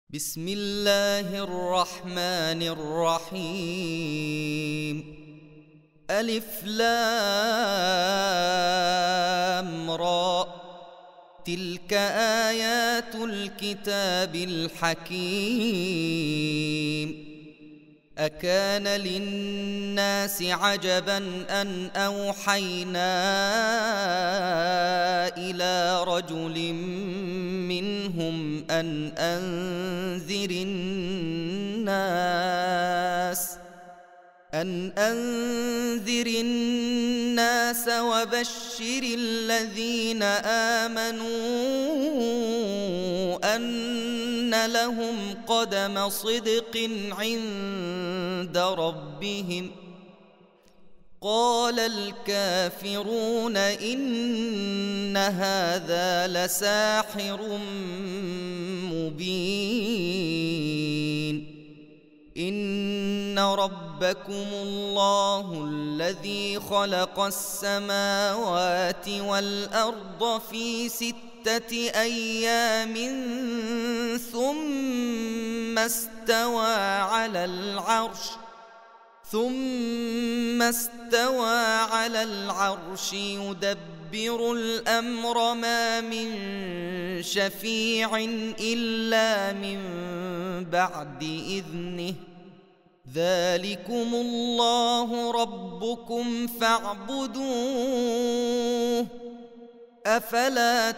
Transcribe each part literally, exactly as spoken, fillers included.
بسم الله الرحمن الرحيم. ألف لام را، تلك آيات الكتاب الحكيم. أكان للناس عجبا أن أوحينا إلى رجل منهم أن أنذر الناس أن أنذر الناس وبشر الذين آمنوا أن لهم قدم صدق عند ربهم. قال الكافرون إن هذا لساحر مبين. إن ربكم الله الذي خلق السماوات والأرض في ستة أيام ثم استوى على العرش ثم استوى على العرش يدبر الأمر ما من شفيع إلا من بعد إذنه. ذلكم الله ربكم فاعبدوه، أفلا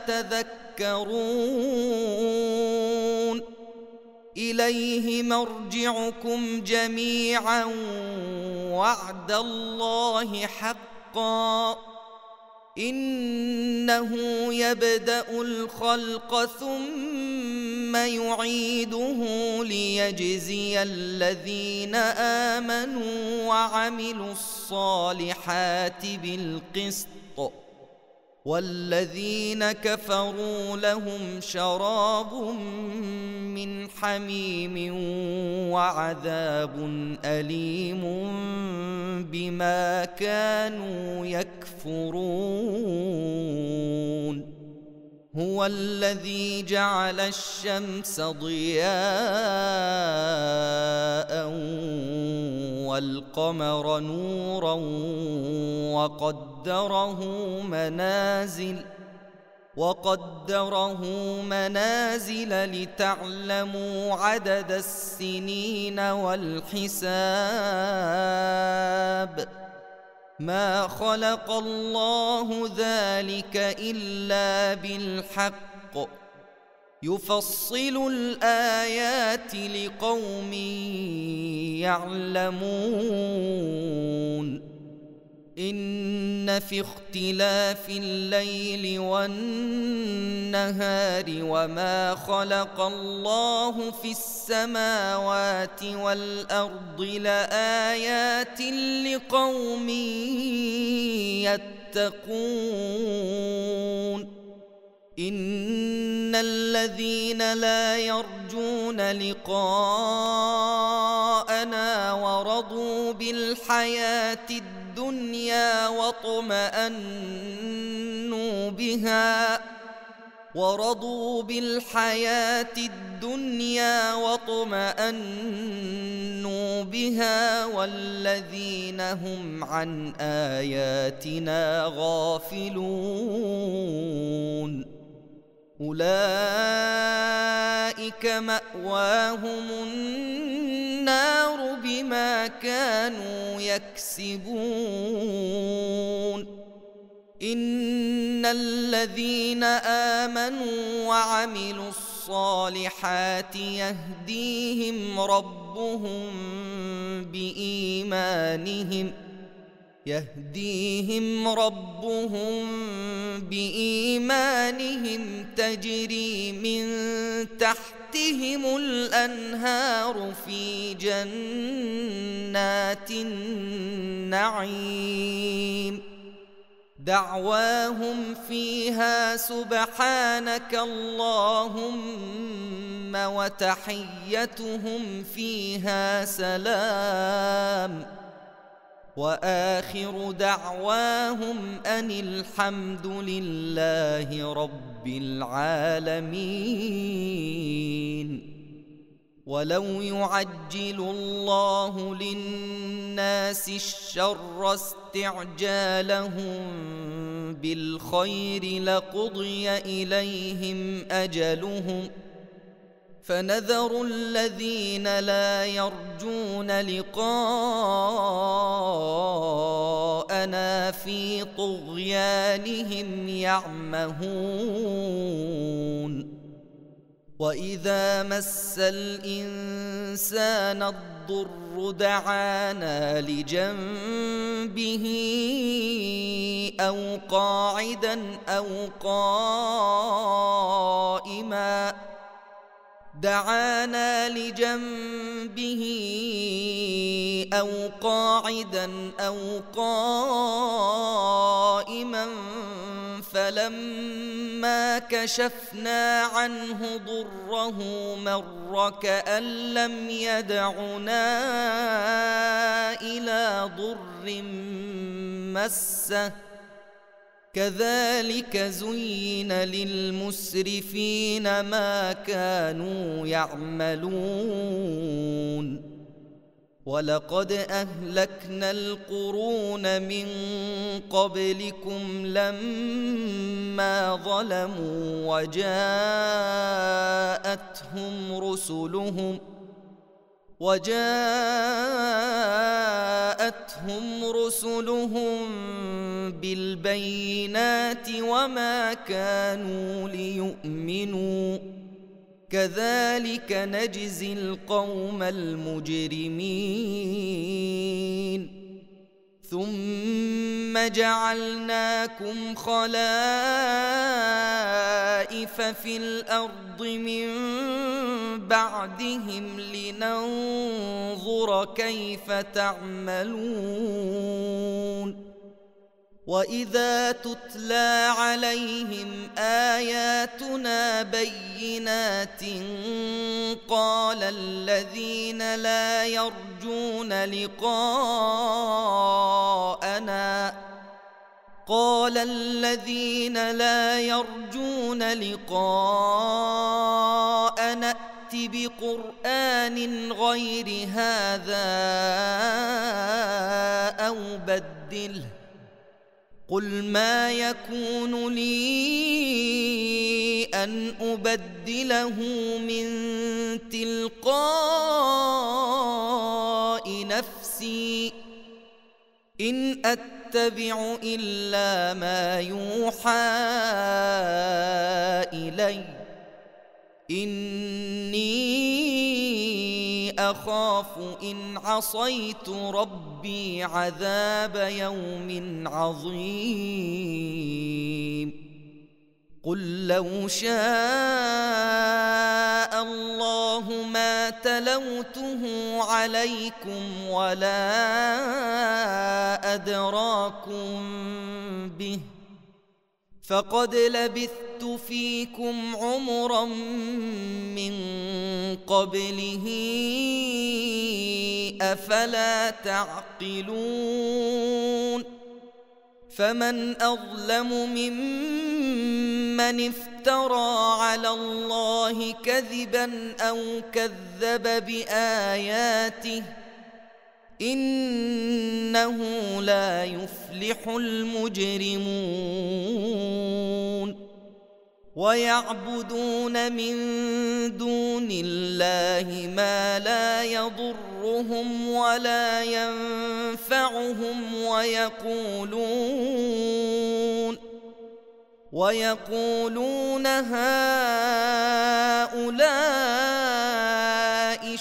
تذكرون. إليه مرجعكم جميعا وعد الله حقا، إنه يبدأ الخلق ثم يعيده ليجزي الذين آمنوا وعملوا الصالحات بالقسط، والذين كفروا لهم شراب من حميم وعذاب أليم بما كانوا يكفرون. هو الذي جعل الشمس ضياء والقمر نورا وقدره منازل وقدره منازل لتعلموا عدد السنين والحساب. ما خلق الله ذلك إلا بالحق، يفصل الآيات لقوم يعلمون. إن في اختلاف الليل والنهار وما خلق الله في السماوات والأرض لآيات لقوم يتقون. إن الذين لا يرجون لقاءنا ورضوا بالحياة الدنيا واطمأنوا بها ورضوا بالحياة الدنيا واطمأنوا بها والذين هم عن آياتنا غافلون أولئك مأواهم النار بما كانوا يكسبون. إن الذين آمنوا وعملوا الصالحات يهديهم ربهم بإيمانهم يهديهم ربهم بإيمانهم تجري من تحتهم الأنهار في جنات النعيم. دعواهم فيها سبحانك اللهم وتحيتهم فيها سلام، وآخر دعواهم أن الحمد لله رب العالمين. ولو يعجل الله للناس الشر استعجالهم بالخير لقضي إليهم أجلهم فنذر الذين لا يرجون لقاءنا في طغيانهم يعمهون وإذا مس الإنسان الضر دعانا لجنبه أو قاعدا أو قائما دعانا لجنبه أو قاعدا أو قائما فلما كشفنا عنه ضره مر كأن لم يدعنا إلى ضر مسه كذلك زين للمسرفين ما كانوا يعملون ولقد أهلكنا القرون من قبلكم لما ظلموا وجاءتهم رسلهم وجاءتهم رسلهم بالبينات وما كانوا ليؤمنوا كذلك نجزي القوم المجرمين ثم جعلناكم خلائف في الأرض من بعدهم لننظر كيف تعملون وإذا تتلى عليهم آياتنا بينات قال الذين لا يرجون لقاءنا قال الذين لا يرجون لقاءنا ائت بقرآن غير هذا أو بدله قل ما يكون لي أن أبدله من تلقاء نفسي إن أتبع إلا ما يوحى إلي إني أخاف إن عصيت ربي عذاب يوم عظيم قل لو شاء الله ما تلوته عليكم ولا أدراكم به فقد لبثت فيكم عمرا من قبله أفلا تعقلون فمن أظلم ممن افترى على الله كذبا أو كذب بآياته إنه لا يفلح المجرمون ويعبدون من دون الله ما لا يضرهم ولا ينفعهم ويقولون ويقولون هؤلاء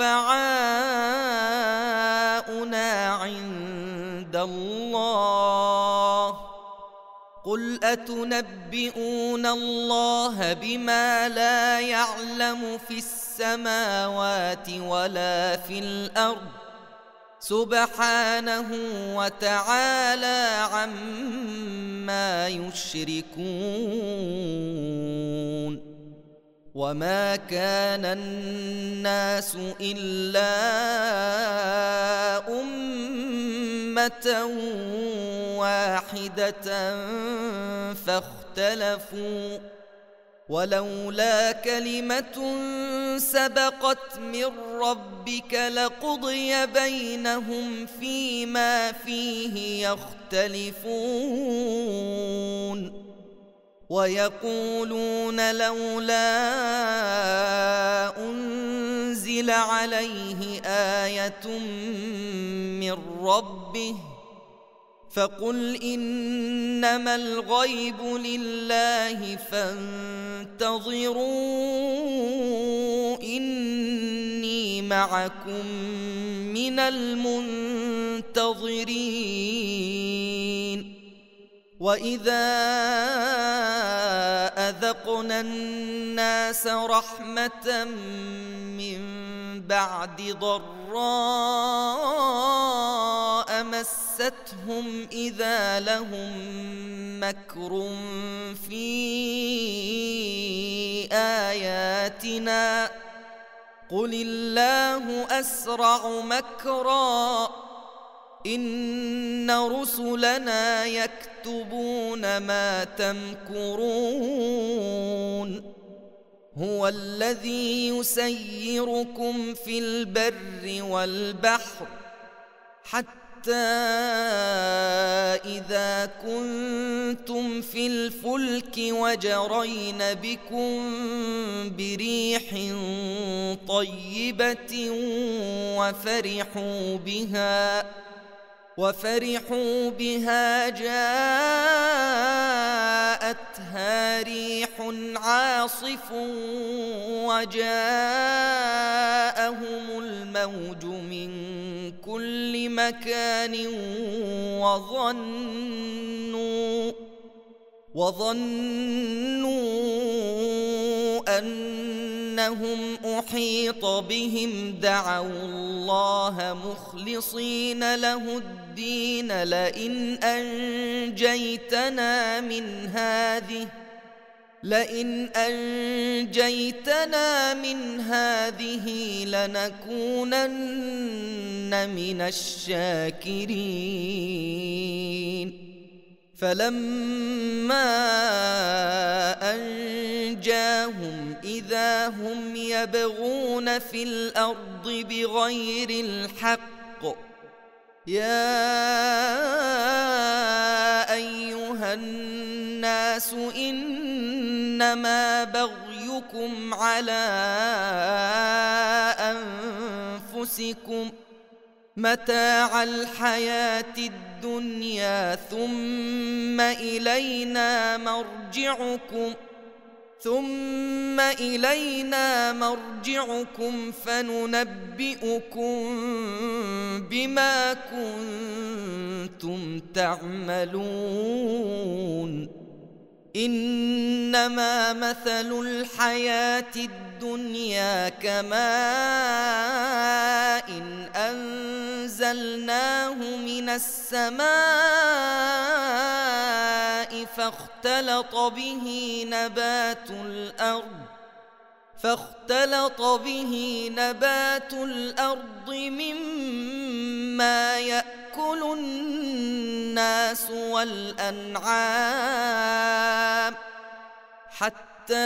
شفعاؤنا عند الله قل أتنبئون الله بما لا يعلم في السماوات ولا في الأرض سبحانه وتعالى عما يشركون وما كان الناس إلا أمة واحدة فاختلفوا ولولا كلمة سبقت من ربك لقضي بينهم فيما فيه يختلفون ويقولون لولا أنزل عليه آية من ربه فقل إنما الغيب لله فانتظروا إني معكم من المنتظرين وإذا أذقنا الناس رحمة من بعد ضراء مستهم إذا لهم مكر في آياتنا قل الله أسرع مكرا إن رسلنا يكتبون ما تمكرون هو الذي يسيركم في البر والبحر حتى إذا كنتم في الفلك وجرين بكم بريح طيبة وفرحوا بها وفرحوا بها جاءتها ريح عاصف وجاءهم الموج من كل مكان وظنوا وظنوا أنهم أحيط بهم دعوا الله مخلصين له الدين لئن أنجيتنا من هذه لئن أنجيتنا من هذه لنكونن من الشاكرين فلما أنجاهم إذا هم يبغون في الأرض بغير الحق يا أيها الناس إنما بغيكم على أنفسكم متاع الحياة الدنيا ثم إلينا مرجعكم ثم إلينا مرجعكم فننبئكم بما كنتم تعملون إنما مثل الحياة الدنيا كماء إن أنزلناه من السماء فاختلط به نبات الأرض فاختلط به نبات الأرض مما يأكل الناس والأنعام حتى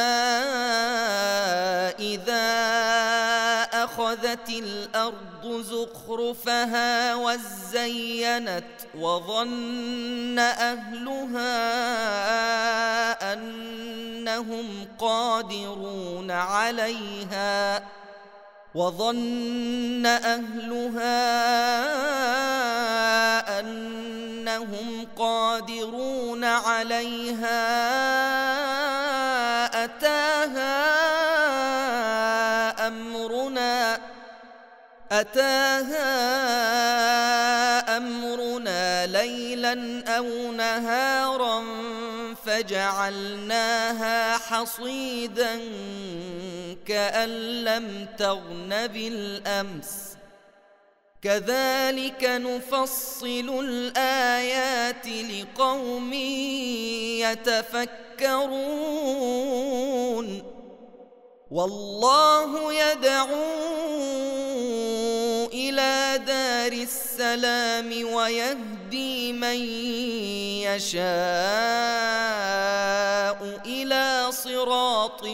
إذا أخذت الأرض زخرفها وزينت وظن أهلها أنهم قادرون عليها وظن أهلها أنهم قادرون عليها أتاها أمرنا أتاها أمرنا ليلا أو نهارا فجعلناها حصيدا كأن لم تغن بالأمس كذلك نفصل الآيات لقوم يتفكرون والله يدعو إلى دار السلام ويهدي من يشاء إلى صراط صراط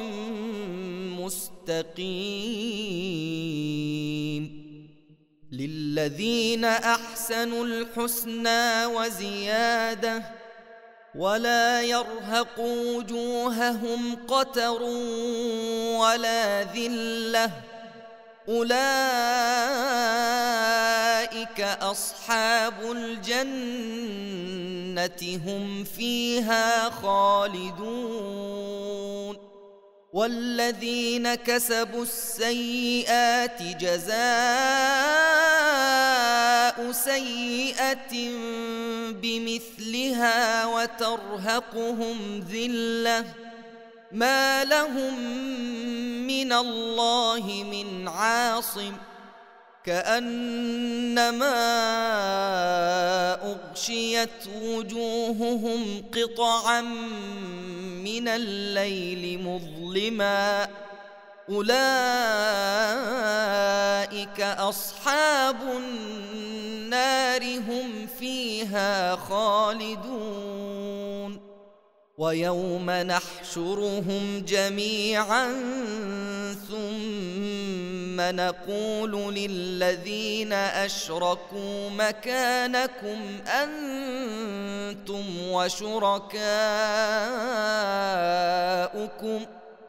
مستقيم. للذين أحسنوا الحسنى وزيادة ولا يرهق وجوههم قتر ولا ذلة أولئك أصحاب الجنة هم فيها خالدون. والذين كسبوا السيئات جزاء سيئة بمثلها وترهقهم ذلة ما لهم من الله من عاصم كأنما أغشيت وجوههم قطعا من الليل مظلما أولئك أصحاب النار هم فيها خالدون. ويوم نحشرهم جميعا ثم نقول للذين أشركوا مكانكم أنتم وشركاؤكم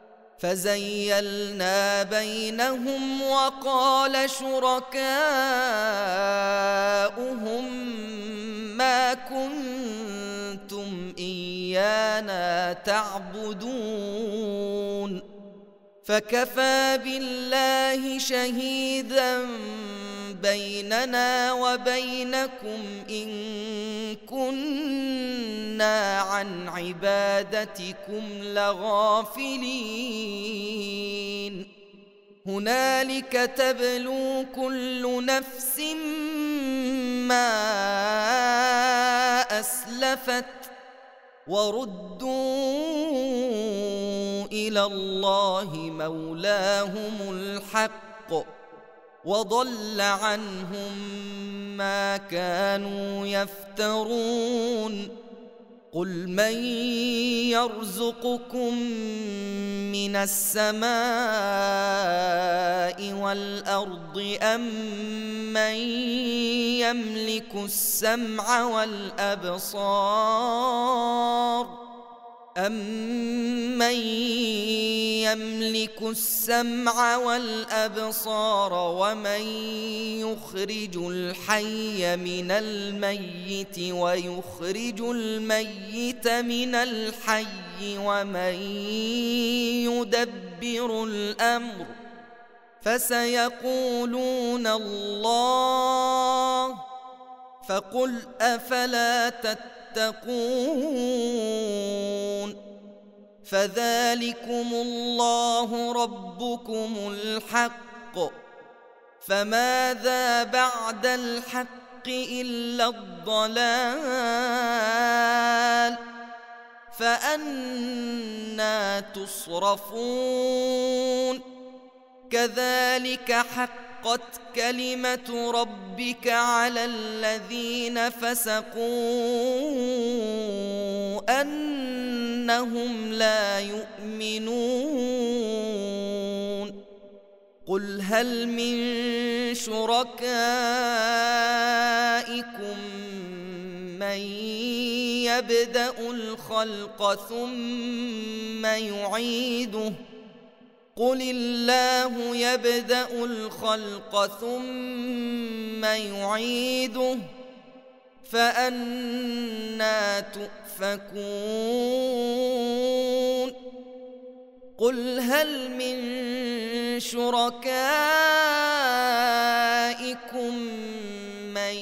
فزيلنا بينهم وقال شركاؤهم ما كنتم إيانا تعبدون فكفى بالله شهيدا بيننا وبينكم إن كنا عن عبادتكم لغافلين. هنالك تبلو كل نفس ما أسلفت وردوا إلى الله مولاهم الحق وضل عنهم ما كانوا يفترون. قل من يرزقكم من السماء والأرض أم من يملك السمع والأبصار أَمَّن يَمْلِكُ السَّمْعَ وَالْأَبْصَارَ وَمَن يُخْرِجُ الْحَيَّ مِنَ الْمَيِّتِ وَيُخْرِجُ الْمَيِّتَ مِنَ الْحَيِّ وَمَن يُدَبِّرُ الْأَمْرَ فَسَيَقُولُونَ اللَّهُ فَقُلْ أَفَلَا تَتَّقُونَ فذلكم الله ربكم الحق فماذا بعد الحق إلا الضلال فأنى تصرفون كذلك حقت كلمة ربك على الذين فسقوا أنهم لا يؤمنون قل هل من شركائكم من يبدأ الخلق ثم يعيده قل الله يبدأ الخلق ثم يعيده فأنى تؤفكون قل هل من شركائكم من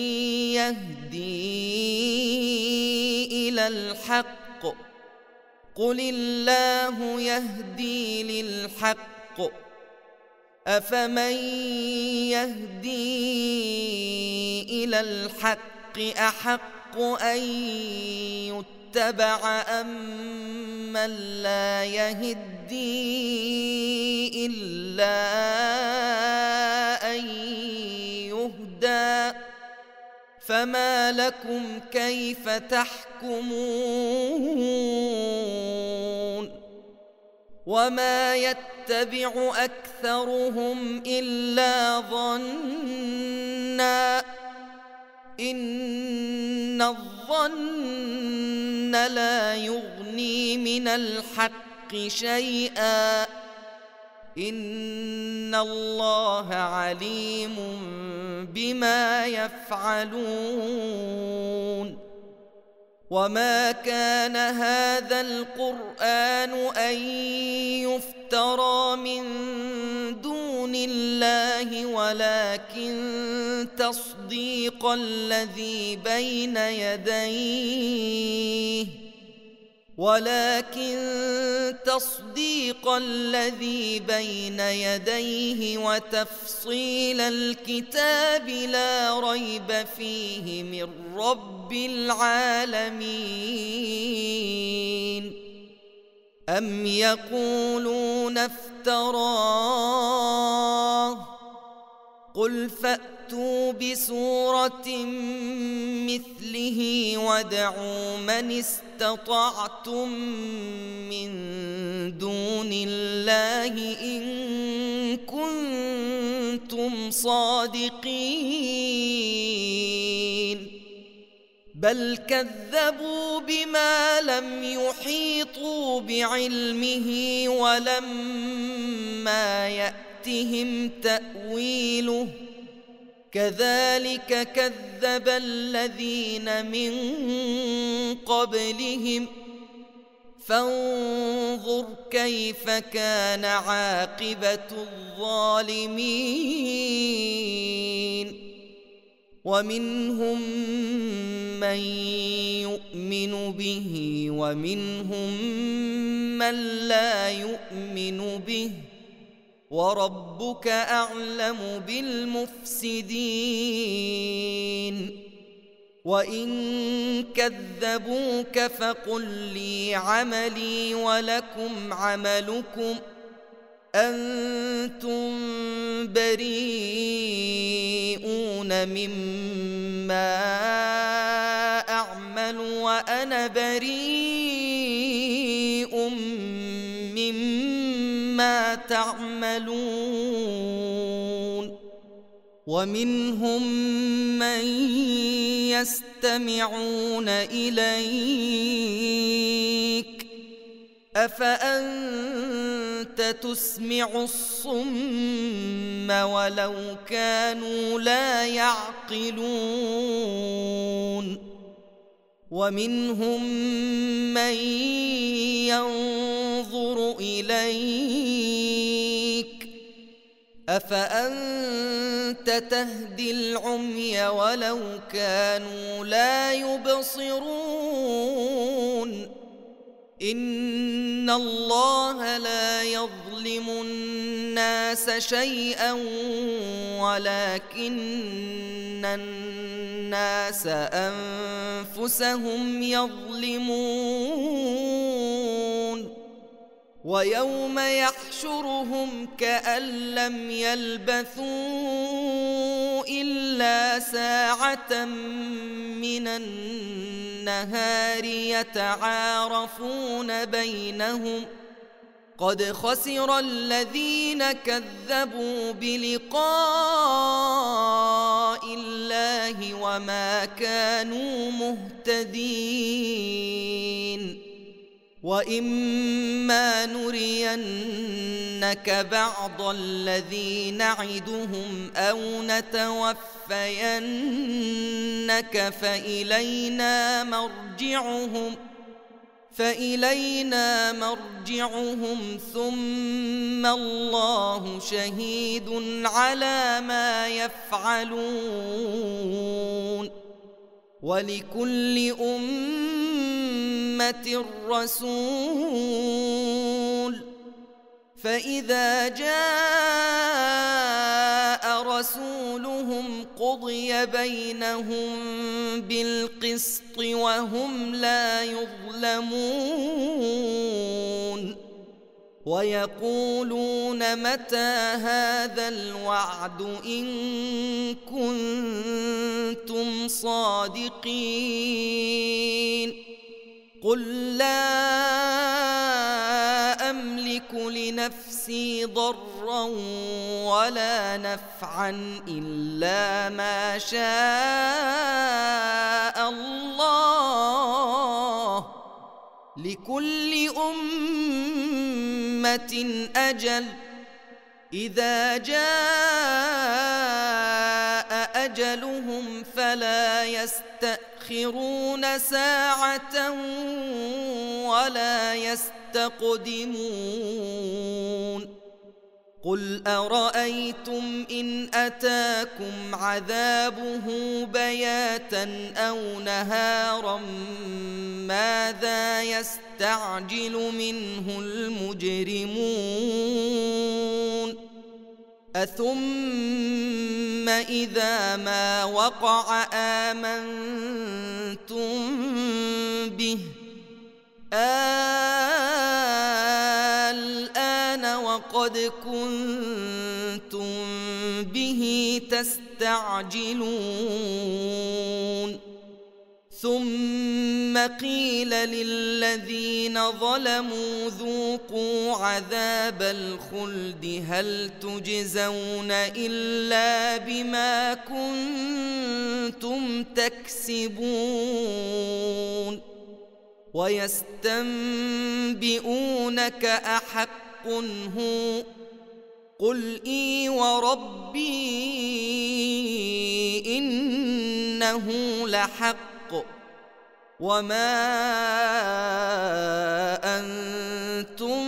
يهدي إلى الحق قل الله يهدي للحق أفمن يهدي إلى الحق أحق أن يتبع أم من لا يهدي إلا أن يهدى فما لكم كيف تحكمون وما يتبع أكثرهم إلا ظنا إن الظن لا يغني من الحق شيئا إن الله عليم بما يفعلون وما كان هذا القرآن أن يفترى من دون الله ولكن تصديق الذي بين يديه ولكن تصديق الذي بين يديه وتفصيل الكتاب لا ريب فيه من رب العالمين أم يقولون افتراه قل فأتوا بسورة مثله وادعوا من استطعتم من دون الله إن كنتم صادقين بل كذبوا بما لم يحيطوا بعلمه ولما يأتهم تأويله كذلك كذب الذين من قبلهم فانظر كيف كان عاقبة الظالمين ومنهم من يؤمن به ومنهم من لا يؤمن به وربك أعلم بالمفسدين وإن كذبوك فقل لي عملي ولكم عملكم أنتم بريئون مما أعمل وأنا بريء مما تعملون ومنهم من يستمعون إليك أفأنت تسمع الصم ولو كانوا لا يعقلون ومنهم من ينظر إليك أفأنت تهدي العمي ولو كانوا لا يبصرون إن الله لا يظلم الناس شيئا ولكن الناس أنفسهم يظلمون ويوم يحشرهم كأن لم يلبثوا إلا ساعة من النهار يتعارفون بينهم قد خسر الذين كذبوا بلقاء الله وما كانوا مهتدين وإما نرينك بعض الذي نعدهم أو نتوفينك فإلينا مرجعهم فإلينا مرجعهم ثم الله شهيد على ما يفعلون ولكل أمة رسول فإذا جاء رسولهم قضي بينهم بالقسط وهم لا يظلمون ويقولون متى هذا الوعد إن كنتم صادقين قل لا أملك لنفسي ضرا ولا نفعا إلا ما شاء الله، لكل أمة أجل، إذا جاء أجلهم فلا يستأخرون ساعة ولا يستقدمون. قل أرأيتم إن أتاكم عذابه بياتا أو نهارا ماذا يستعجل منه المجرمون؟ أثم إذا ما وقع آمنتم به الآن وقد كنتم به تستعجلون. ثم قيل للذين ظلموا ذوقوا عذاب الخلد هل تجزون إلا بما كنتم تكسبون. ويستنبئونك أحق هو؟ قل إي وربي إنه لحق وما أنتم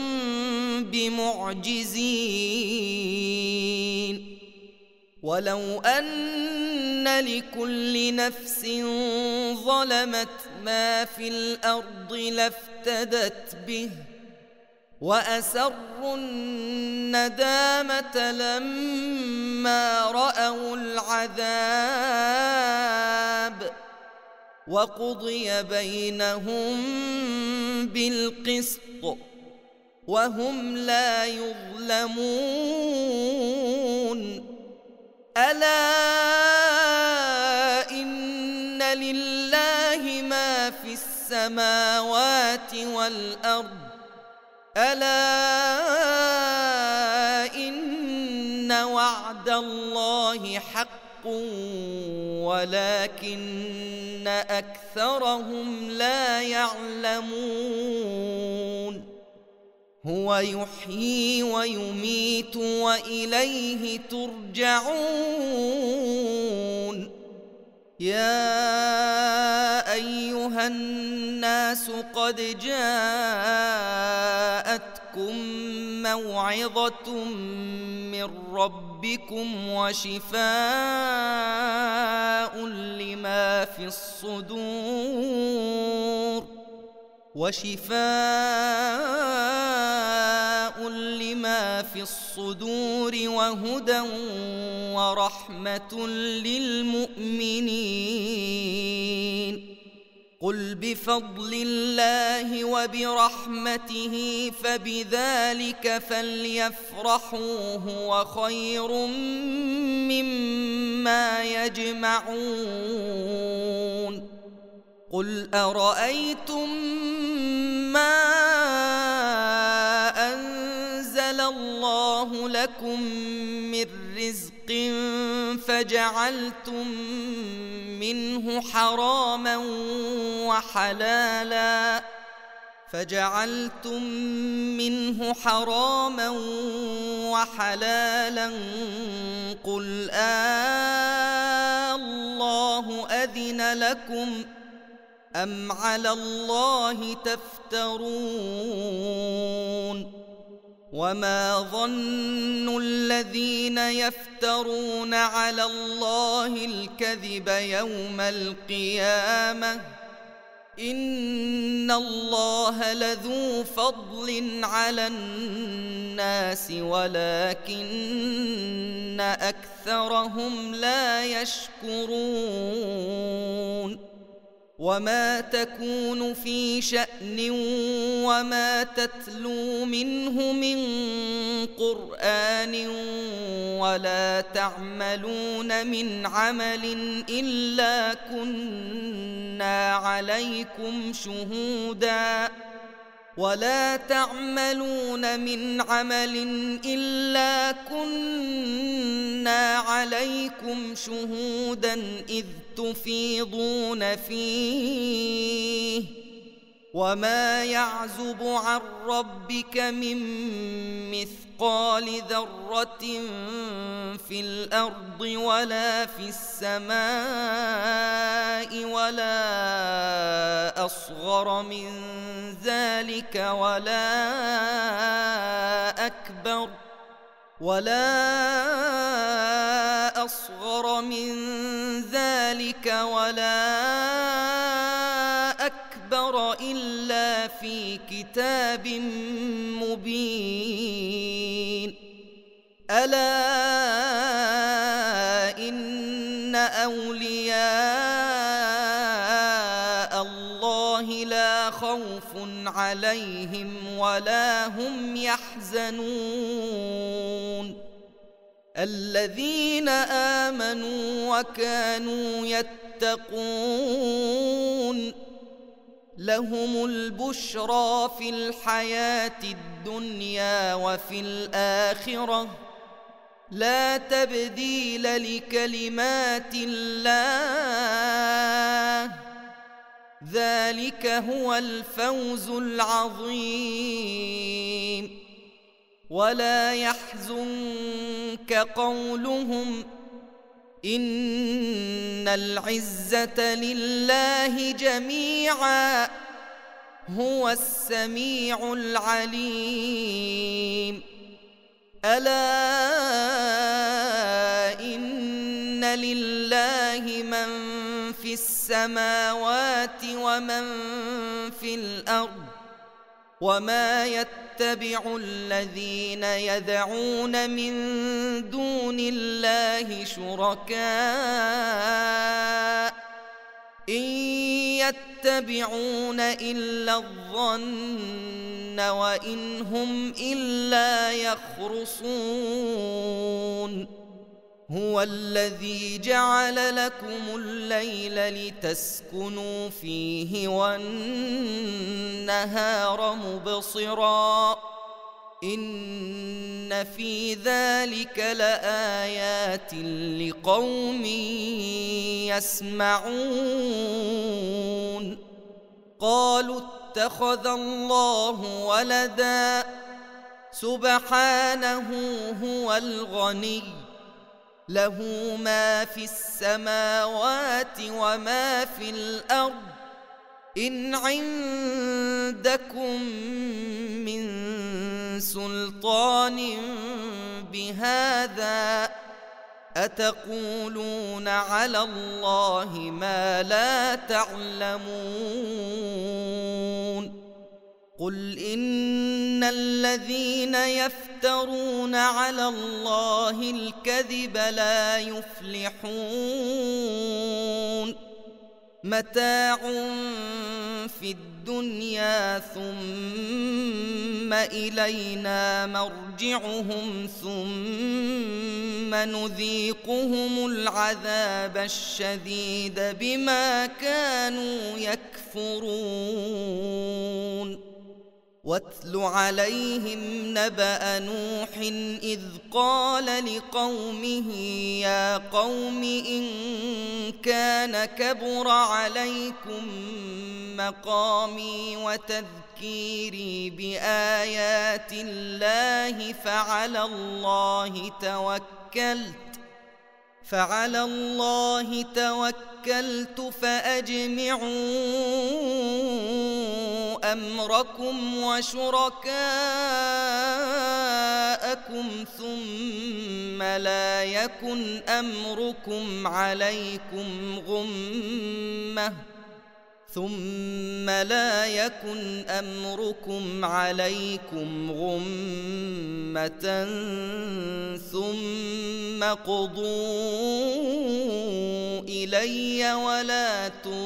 بمعجزين. ولو أن لكل نفس ظلمت ما في الأرض لافتدت به وأسروا الندامة لما رأوا العذاب وقضي بينهم بالقسط وهم لا يظلمون. ألا إن لله ما في السماوات والأرض ألا إن وعد الله حق ولكن أكثرهم لا يعلمون. هو يحيي ويميت وإليه ترجعون. يا أيها الناس قد جاءتكم موعظة من ربكم وشفاء لما في الصدور وشفاء لما في الصدور وهدى ورحمة للمؤمنين. قل بفضل الله وبرحمته فبذلك فليفرحوا هو خير مما يجمعون. قل أرأيتم ما أنزل الله لكم من رزق فجعلتم منه حراما وحلالا فجعلتم منه حراما وحلالا قل آه الله أذن لكم أم على الله تفترون. وما ظن الذين يفترون على الله الكذب يوم القيامة إن الله لذو فضل على الناس ولكن أكثرهم لا يشكرون. وما تكون في شأن وما تتلو منه من قرآن ولا تعملون من عمل إلا كنا عليكم شهودا ولا تعملون من عمل إلا كنا عليكم شهودا إذ تفيضون فيه وما يعزب عن ربك من مثقال ذرة في الأرض ولا في السماء ولا أصغر من ذلك ولا أكبر ولا أصغر من ذلك ولا أكبر إلا في كتاب مبين ألا إن أولياء الله لا خوف عليهم ولا هم يحزنون الذين آمنوا وكانوا يتقون لهم البشرى في الحياة الدنيا وفي الآخرة لا تبديل لكلمات الله ذلك هو الفوز العظيم ولا يحزنك قولهم إن العزة لله جميعا هو السميع العليم ألا إن لله من في السماوات ومن في الأرض وما يتبع الذين يدعون من دون الله شركاء إن يتبعون إلا الظن وإن هم إلا يخرصون هو الذي جعل لكم الليل لتسكنوا فيه والنهار مبصرا إن في ذلك لآيات لقوم يسمعون قالوا اتخذ الله ولدا سبحانه هو الغني له ما في السماوات وما في الأرض إن عندكم من سلطان بهذا أتقولون على الله ما لا تعلمون قل إن الذين يفترون على الله الكذب لا يفلحون متاع في الدنيا ثم إلينا مرجعهم ثم نذيقهم العذاب الشديد بما كانوا يكفرون واتل عليهم نبأ نوح إذ قال لقومه يا قوم إن كان كبر عليكم مقامي وتذكيري بآيات الله فعلى الله توكلت فعلى الله توكلت فأجمعوا أمركم وشركاءكم ثم لا يكن أمركم عليكم غمة ثم لا يكن أمركم عليكم غمة ثم قضوا إلي ولا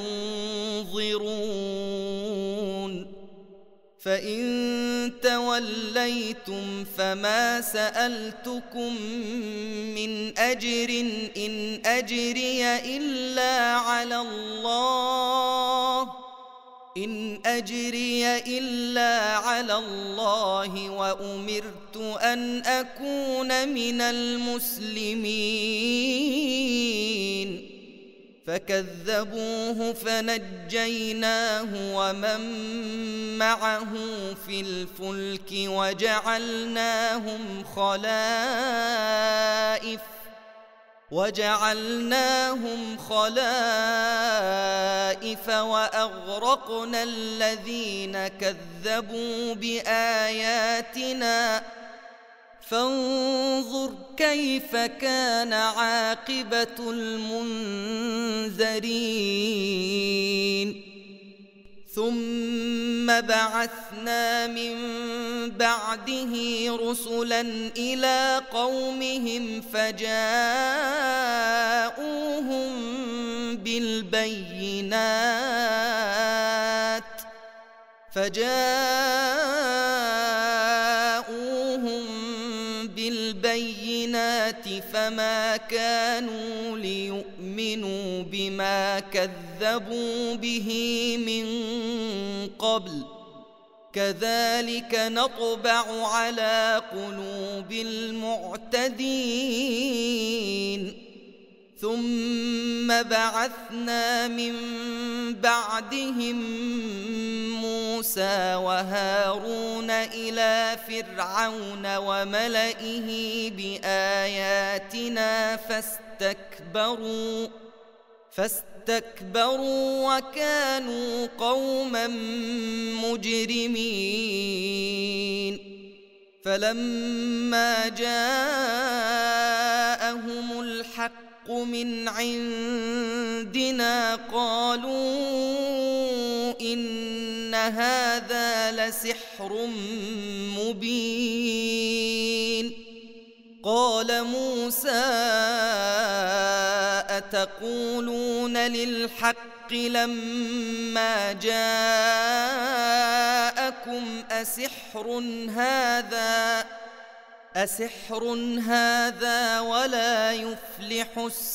تنظرون فإن توليتم فما سألتكم من أجر إن أجري إلا على الله إن أجري إلا على الله وأمرت أن أكون من المسلمين فكذبوه فنجيناه ومن معه في الفلك وجعلناهم خلائف وجعلناهم خلائف وأغرقنا الذين كذبوا بآياتنا فانظر كيف كان عاقبة المنذرين ثم بعثنا من بعده رسلا إلى قومهم فجاءوهم بالبينات فجاءوهم بالبينات فما كانوا ليؤمنوا بما كذبوا به من قبل كذلك نطبع على قلوب المعتدين ثم بعثنا من بعدهم موسى وهارون إلى فرعون وملئه بآياتنا فاستكبروا فاستكبروا وكانوا قوما مجرمين فلما جاءهم الحق من عندنا قالوا إن هذا لسحر مبين قال موسى أتقولون للحق لما جاءكم أسحر هذا أسحر هذا ولا يفلح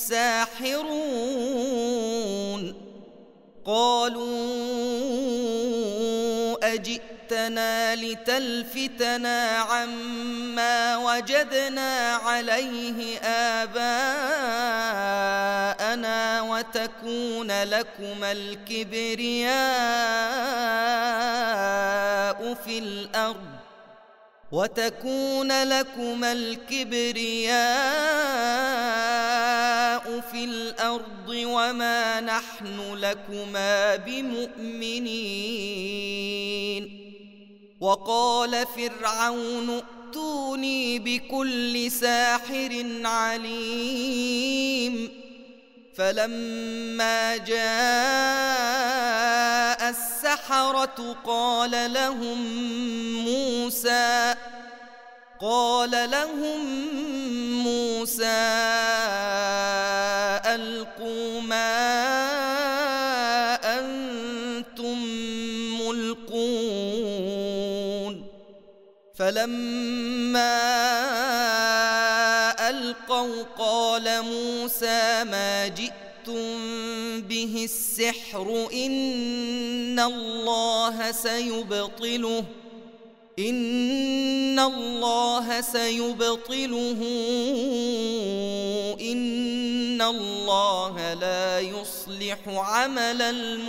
الساحرون قالوا أجئتنا لتلفتنا عما وجدنا عليه آباءنا وتكون لكما الكبرياء في الأرض وتكون لكما الكبرياء في الأرض وما نحن لكما بمؤمنين وقال فرعون ائتوني بكل ساحر عليم فلما جاء السحرة قال لهم موسى قال لهم موسى ألقوا ما أنتم ملقون فلما ألقوا قال موسى ما جئتم به السحر إن الله سيبطله إن الله سيبطله إن الله لا يصلح عمل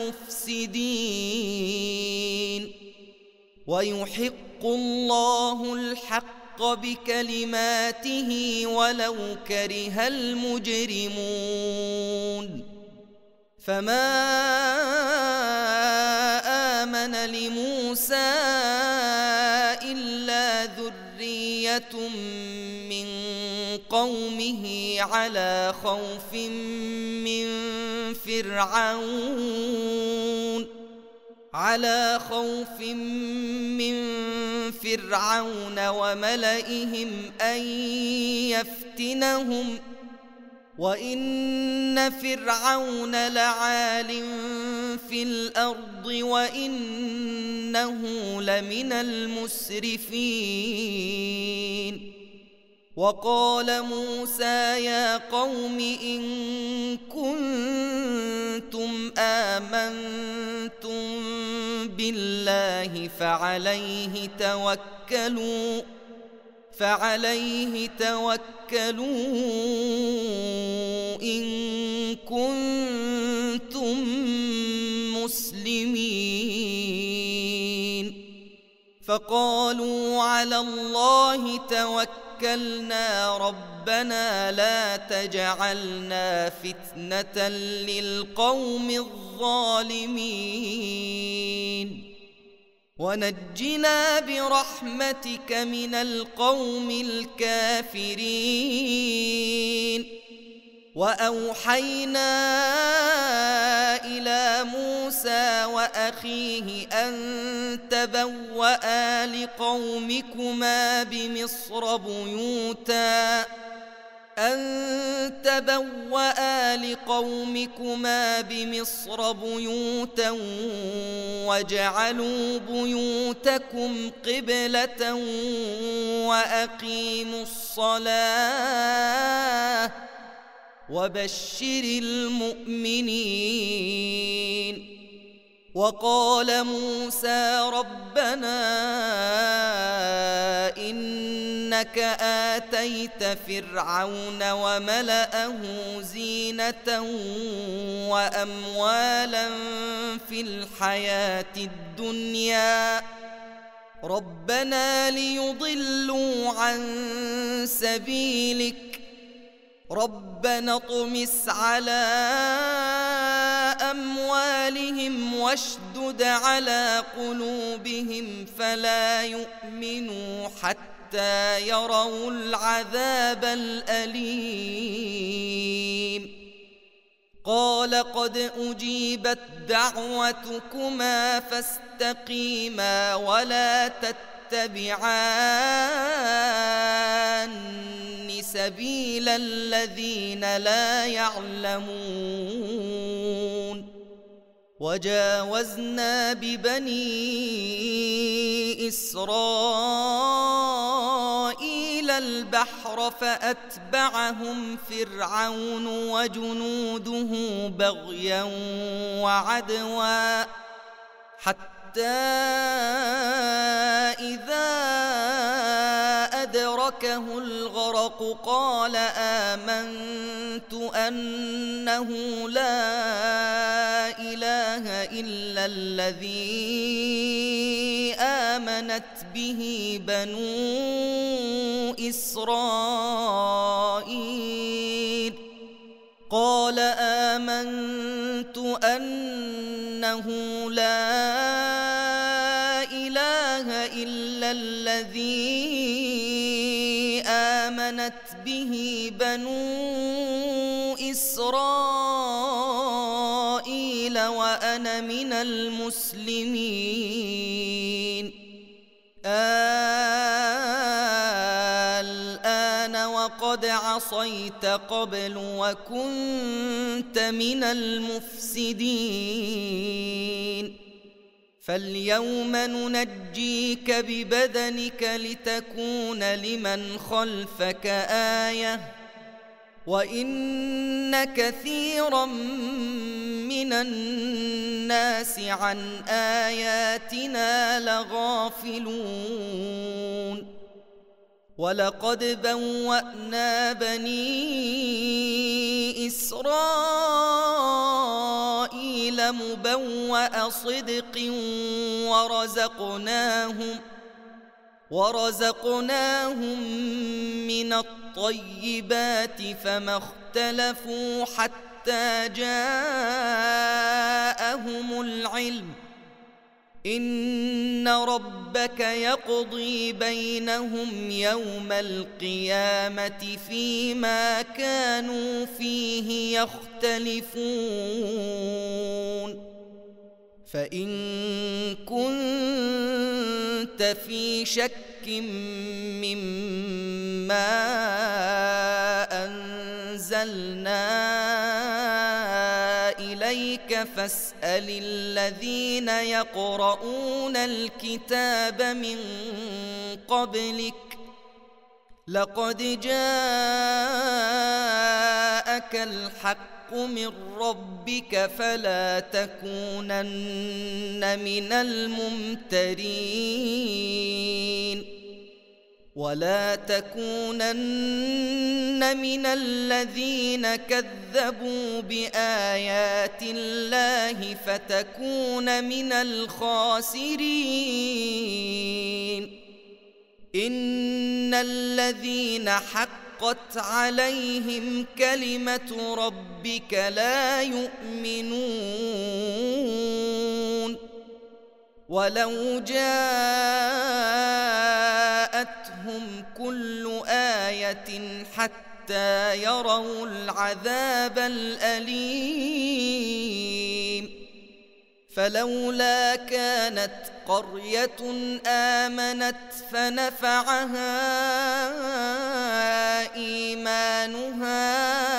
المفسدين ويحق الله الحق بكلماته ولو كره المجرمون فما آمن لموسى إلا ذرية من قومه على خوف من فرعون على خوف من فرعون وملئهم أن يفتنهم وإن فرعون لعال في الأرض وإنه لمن المسرفين وقال موسى يا قوم إن كنتم آمنتم بالله فعليه توكلوا فعليه توكلوا إن كنتم مسلمين. فقالوا على الله توكلنا ربنا لا تجعلنا فتنة للقوم الظالمين ونجنا برحمتك من القوم الكافرين. وأوحينا إلى موسى وأخيه أن تبوأ لقومكما بمصر بيوتا أن تبوأ لقومكما بمصر بيوتا واجعلوا بيوتكم قبلة وأقيموا الصلاة وبشر المؤمنين. وقال موسى ربنا إنك آتيت فرعون وملأه زينة وأموالا في الحياة الدنيا ربنا ليضلوا عن سبيلك ربنا اطمس على أموالهم واشدد على قلوبهم فلا يؤمنوا حتى يروا العذاب الأليم. قال قد أجيبت دعوتكما فاستقيما ولا تتبعان سبيل الذين لا يعلمون. وجاوزنا ببني إسرائيل البحر فأتبعهم فرعون وجنوده بغيا وعدوا حتى إذا أدركه الغرق قال آمنت أنه لا إله إلا الذي آمنت به بنو إسرائيل قال آمنت أنه لا إله إلا الذي آمنت به بنو إسرائيل وأنا من المسلمين. الآن وقد عصيت قبل وكنت من المفسدين فاليوم ننجيك ببدنك لتكون لمن خلفك آية وإن كثيرا من الناس عن آياتنا لغافلون. ولقد بوأنا بني إسرائيل مبوأ صدق ورزقناهم ورزقناهم من الطيبات فما اختلفوا حتى جاءهم العلم إن ربك يقضي بينهم يوم القيامة فيما كانوا فيه يختلفون. فإن كنت في شك مما أنزلنا إليك فاسأل الذين يقرؤون الكتاب من قبلك لقد جاءك جاءك الحق من ربك فلا تكونن من الممترين ولا تكونن من الذين كذبوا بآيات الله فتكون من الخاسرين إن الذين حقت عليهم كلمة ربك لا يؤمنون ولو جاءتهم كل آية حتى يروا العذاب الأليم فلولا كانت قرية آمنت فنفعها إيمانها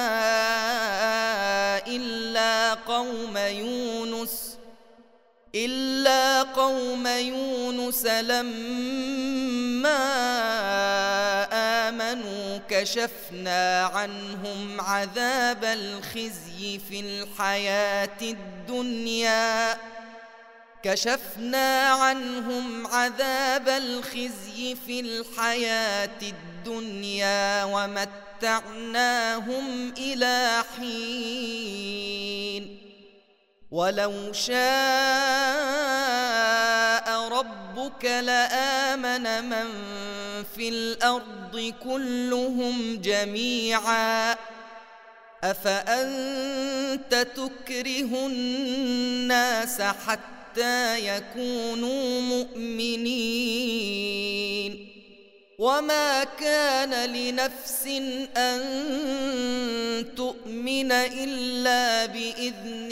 إلا قوم يونس إلا قوم يونس لما آمنوا كشفنا عنهم عذاب الخزي في الحياة الدنيا كشفنا عنهم عذاب الخزي في الحياة الدنيا ومتعناهم إلى حين ولو شاء ربك لآمن من في الأرض كلهم جميعا أفأنت تكره الناس حتى يكونوا مؤمنين وما كان لنفس أن تؤمن إلا بإذن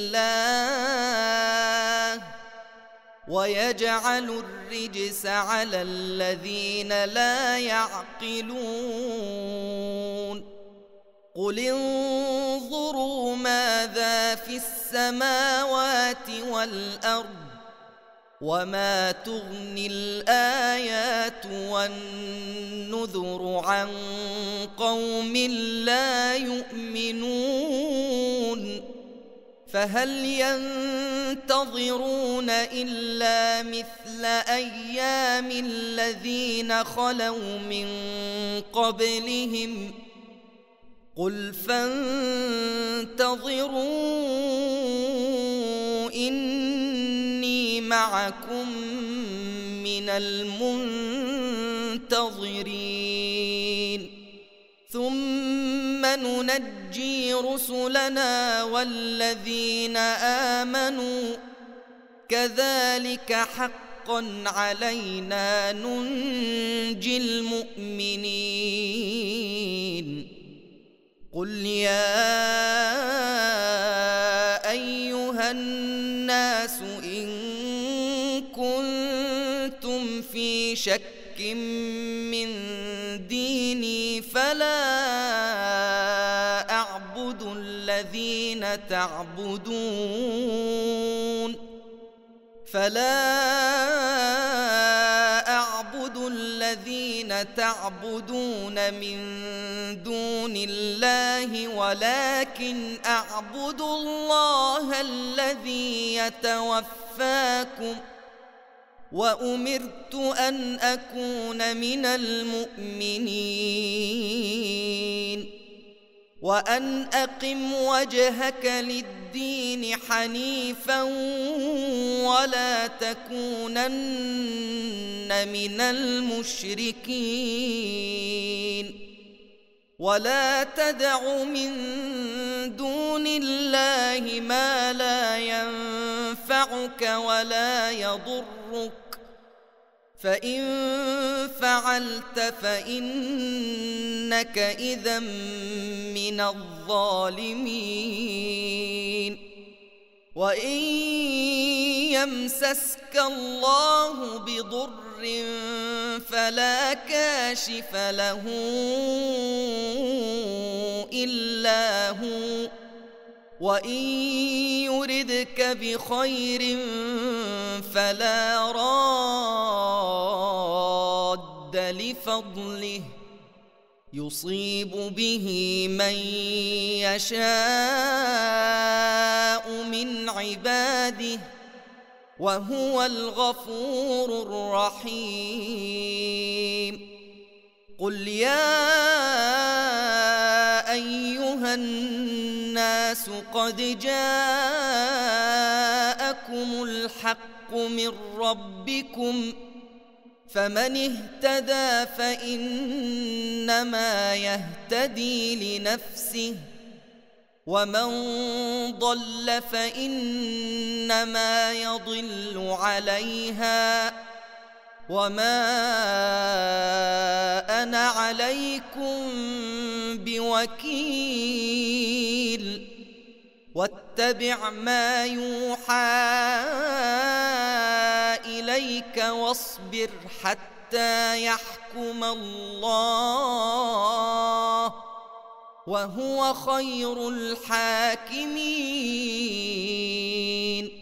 الله ويجعل الرجس على الذين لا يعقلون قل انظروا ماذا في السماوات والأرض وما تغني الآيات والنذر عن قوم لا يؤمنون فهل ينتظرون إلا مثل أيام الذين خلوا من قبلهم قل فانتظروا إني معكم من المنتظرين ثم ننجي رسلنا والذين آمنوا كذلك حقا علينا ننجي المؤمنين قل يا أيها الناس إن كنتم في شك من ديني فلا أعبد الذين تعبدون فلا أعبد الذين تعبدون من دون الله ولكن أعبد الله الذي يتوفاكم وأمرت أن أكون من المؤمنين وأن أقم وجهك للدين حنيفا ولا تكونن من المشركين ولا تدع من دون الله ما لا ينفعك ولا يضرك فإن فعلت فإنك إذا من الظالمين وإن يمسسك الله بضر فلا كاشف له إلا هو وإن يردك بخير فلا راد لفضله يصيب به من يشاء من عباده وهو الغفور الرحيم. قل يا أيها الناس قد جاءكم الحق من ربكم فمن اهتدى فإنما يهتدي لنفسه ومن ضل فإنما يضل عليها وما أنا عليكم بوكيل. واتبع ما يوحى إليك واصبر حتى يحكم الله وهو خير الحاكمين.